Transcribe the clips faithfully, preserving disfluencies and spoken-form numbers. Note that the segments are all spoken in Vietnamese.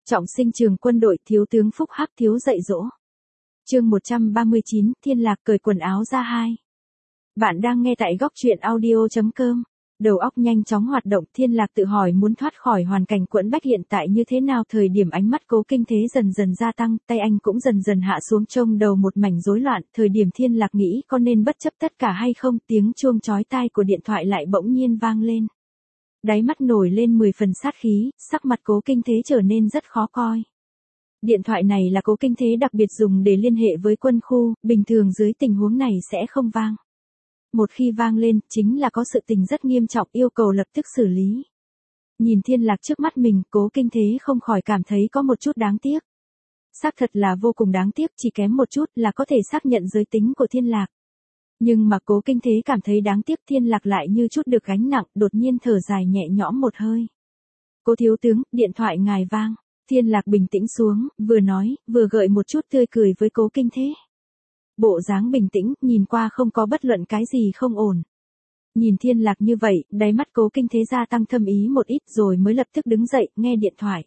Trọng sinh trường quân đội, thiếu tướng Phúc Hắc thiếu dạy dỗ. Chương một trăm ba mươi chín, Thiên Lạc cởi quần áo ra hai. Bạn đang nghe tại góc truyện audio chấm com. Đầu óc nhanh chóng hoạt động, Thiên Lạc tự hỏi muốn thoát khỏi hoàn cảnh quẫn bách hiện tại như thế nào. Thời điểm ánh mắt Cố Kinh Thế dần dần gia tăng, tay anh cũng dần dần hạ xuống, trông đầu một mảnh rối loạn. Thời điểm Thiên Lạc nghĩ có nên bất chấp tất cả hay không, tiếng chuông chói tai của điện thoại lại bỗng nhiên vang lên. Đáy mắt nổi lên mười phần sát khí, sắc mặt Cố Kinh Thế trở nên rất khó coi. Điện thoại này là Cố Kinh Thế đặc biệt dùng để liên hệ với quân khu, bình thường dưới tình huống này sẽ không vang. Một khi vang lên, chính là có sự tình rất nghiêm trọng, yêu cầu lập tức xử lý. Nhìn Thiên Lạc trước mắt mình, Cố Kinh Thế không khỏi cảm thấy có một chút đáng tiếc. Xác thật là vô cùng đáng tiếc, chỉ kém một chút là có thể xác nhận giới tính của Thiên Lạc. Nhưng mà Cố Kinh Thế cảm thấy đáng tiếc, Thiên Lạc lại như chút được gánh nặng, đột nhiên thở dài nhẹ nhõm một hơi. Cố thiếu tướng, điện thoại ngài vang. Thiên Lạc bình tĩnh xuống, vừa nói, vừa gợi một chút tươi cười với Cố Kinh Thế. Bộ dáng bình tĩnh, nhìn qua không có bất luận cái gì không ổn. Nhìn Thiên Lạc như vậy, đáy mắt Cố Kinh Thế gia tăng thâm ý một ít rồi mới lập tức đứng dậy, nghe điện thoại.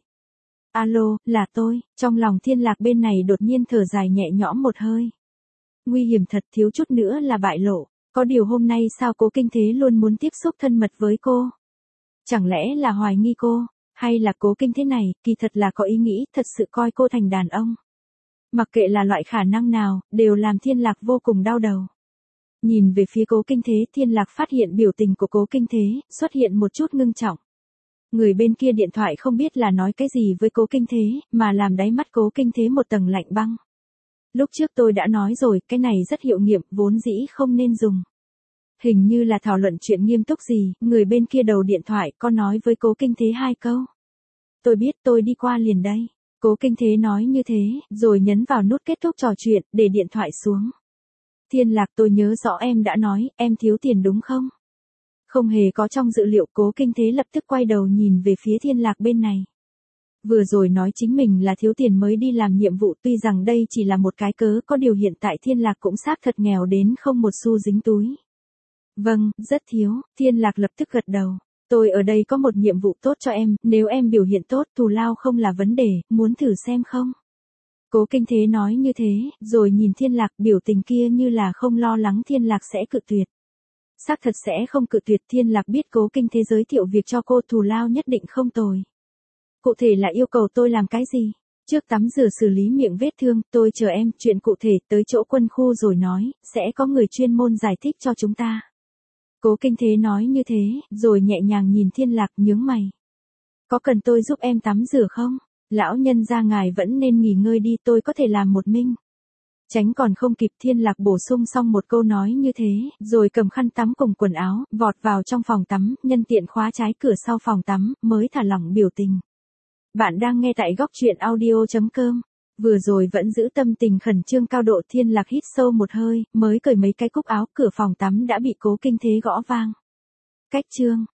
Alo, là tôi. Trong lòng Thiên Lạc bên này đột nhiên thở dài nhẹ nhõm một hơi. Nguy hiểm thật, thiếu chút nữa là bại lộ. Có điều hôm nay sao Cố Kinh Thế luôn muốn tiếp xúc thân mật với cô? Chẳng lẽ là hoài nghi cô? Hay là Cố Kinh Thế này, kỳ thật là có ý nghĩ, thật sự coi cô thành đàn ông? Mặc kệ là loại khả năng nào, đều làm Thiên Lạc vô cùng đau đầu. Nhìn về phía Cố Kinh Thế, Thiên Lạc phát hiện biểu tình của Cố Kinh Thế, xuất hiện một chút ngưng trọng. Người bên kia điện thoại không biết là nói cái gì với Cố Kinh Thế, mà làm đáy mắt Cố Kinh Thế một tầng lạnh băng. Lúc trước tôi đã nói rồi, cái này rất hiệu nghiệm, vốn dĩ không nên dùng. Hình như là thảo luận chuyện nghiêm túc gì, người bên kia đầu điện thoại có nói với Cố Kinh Thế hai câu. Tôi biết, tôi đi qua liền đây. Cố Kinh Thế nói như thế, rồi nhấn vào nút kết thúc trò chuyện, để điện thoại xuống. Thiên Lạc, tôi nhớ rõ em đã nói, em thiếu tiền đúng không? Không hề có trong dự liệu. Cố Kinh Thế lập tức quay đầu nhìn về phía Thiên Lạc bên này. Vừa rồi nói chính mình là thiếu tiền mới đi làm nhiệm vụ, tuy rằng đây chỉ là một cái cớ, có điều hiện tại Thiên Lạc cũng xác thật nghèo đến không một xu dính túi. Vâng, rất thiếu. Thiên Lạc lập tức gật đầu. Tôi ở đây có một nhiệm vụ tốt cho em, nếu em biểu hiện tốt, thù lao không là vấn đề, muốn thử xem không? Cố Kinh Thế nói như thế, rồi nhìn Thiên Lạc, biểu tình kia như là không lo lắng Thiên Lạc sẽ cự tuyệt. Xác thật sẽ không cự tuyệt. Thiên Lạc biết Cố Kinh Thế giới thiệu việc cho cô, thù lao nhất định không tồi. Cụ thể là yêu cầu tôi làm cái gì? Trước tắm rửa xử lý miệng vết thương, tôi chờ em, chuyện cụ thể tới chỗ quân khu rồi nói, sẽ có người chuyên môn giải thích cho chúng ta. Cố Kinh Thế nói như thế, rồi nhẹ nhàng nhìn Thiên Lạc, nhướng mày. Có cần tôi giúp em tắm rửa không? Lão nhân gia ngài vẫn nên nghỉ ngơi đi, tôi có thể làm một mình. Tránh còn không kịp, Thiên Lạc bổ sung xong một câu nói như thế, rồi cầm khăn tắm cùng quần áo, vọt vào trong phòng tắm, nhân tiện khóa trái cửa sau phòng tắm, mới thả lỏng biểu tình. Bạn đang nghe tại góc truyện audio chấm com. Vừa rồi vẫn giữ tâm tình khẩn trương cao độ, Thiên Lạc hít sâu một hơi, mới cởi mấy cái cúc áo, cửa phòng tắm đã bị Cố Kinh Thế gõ vang. Cách chương,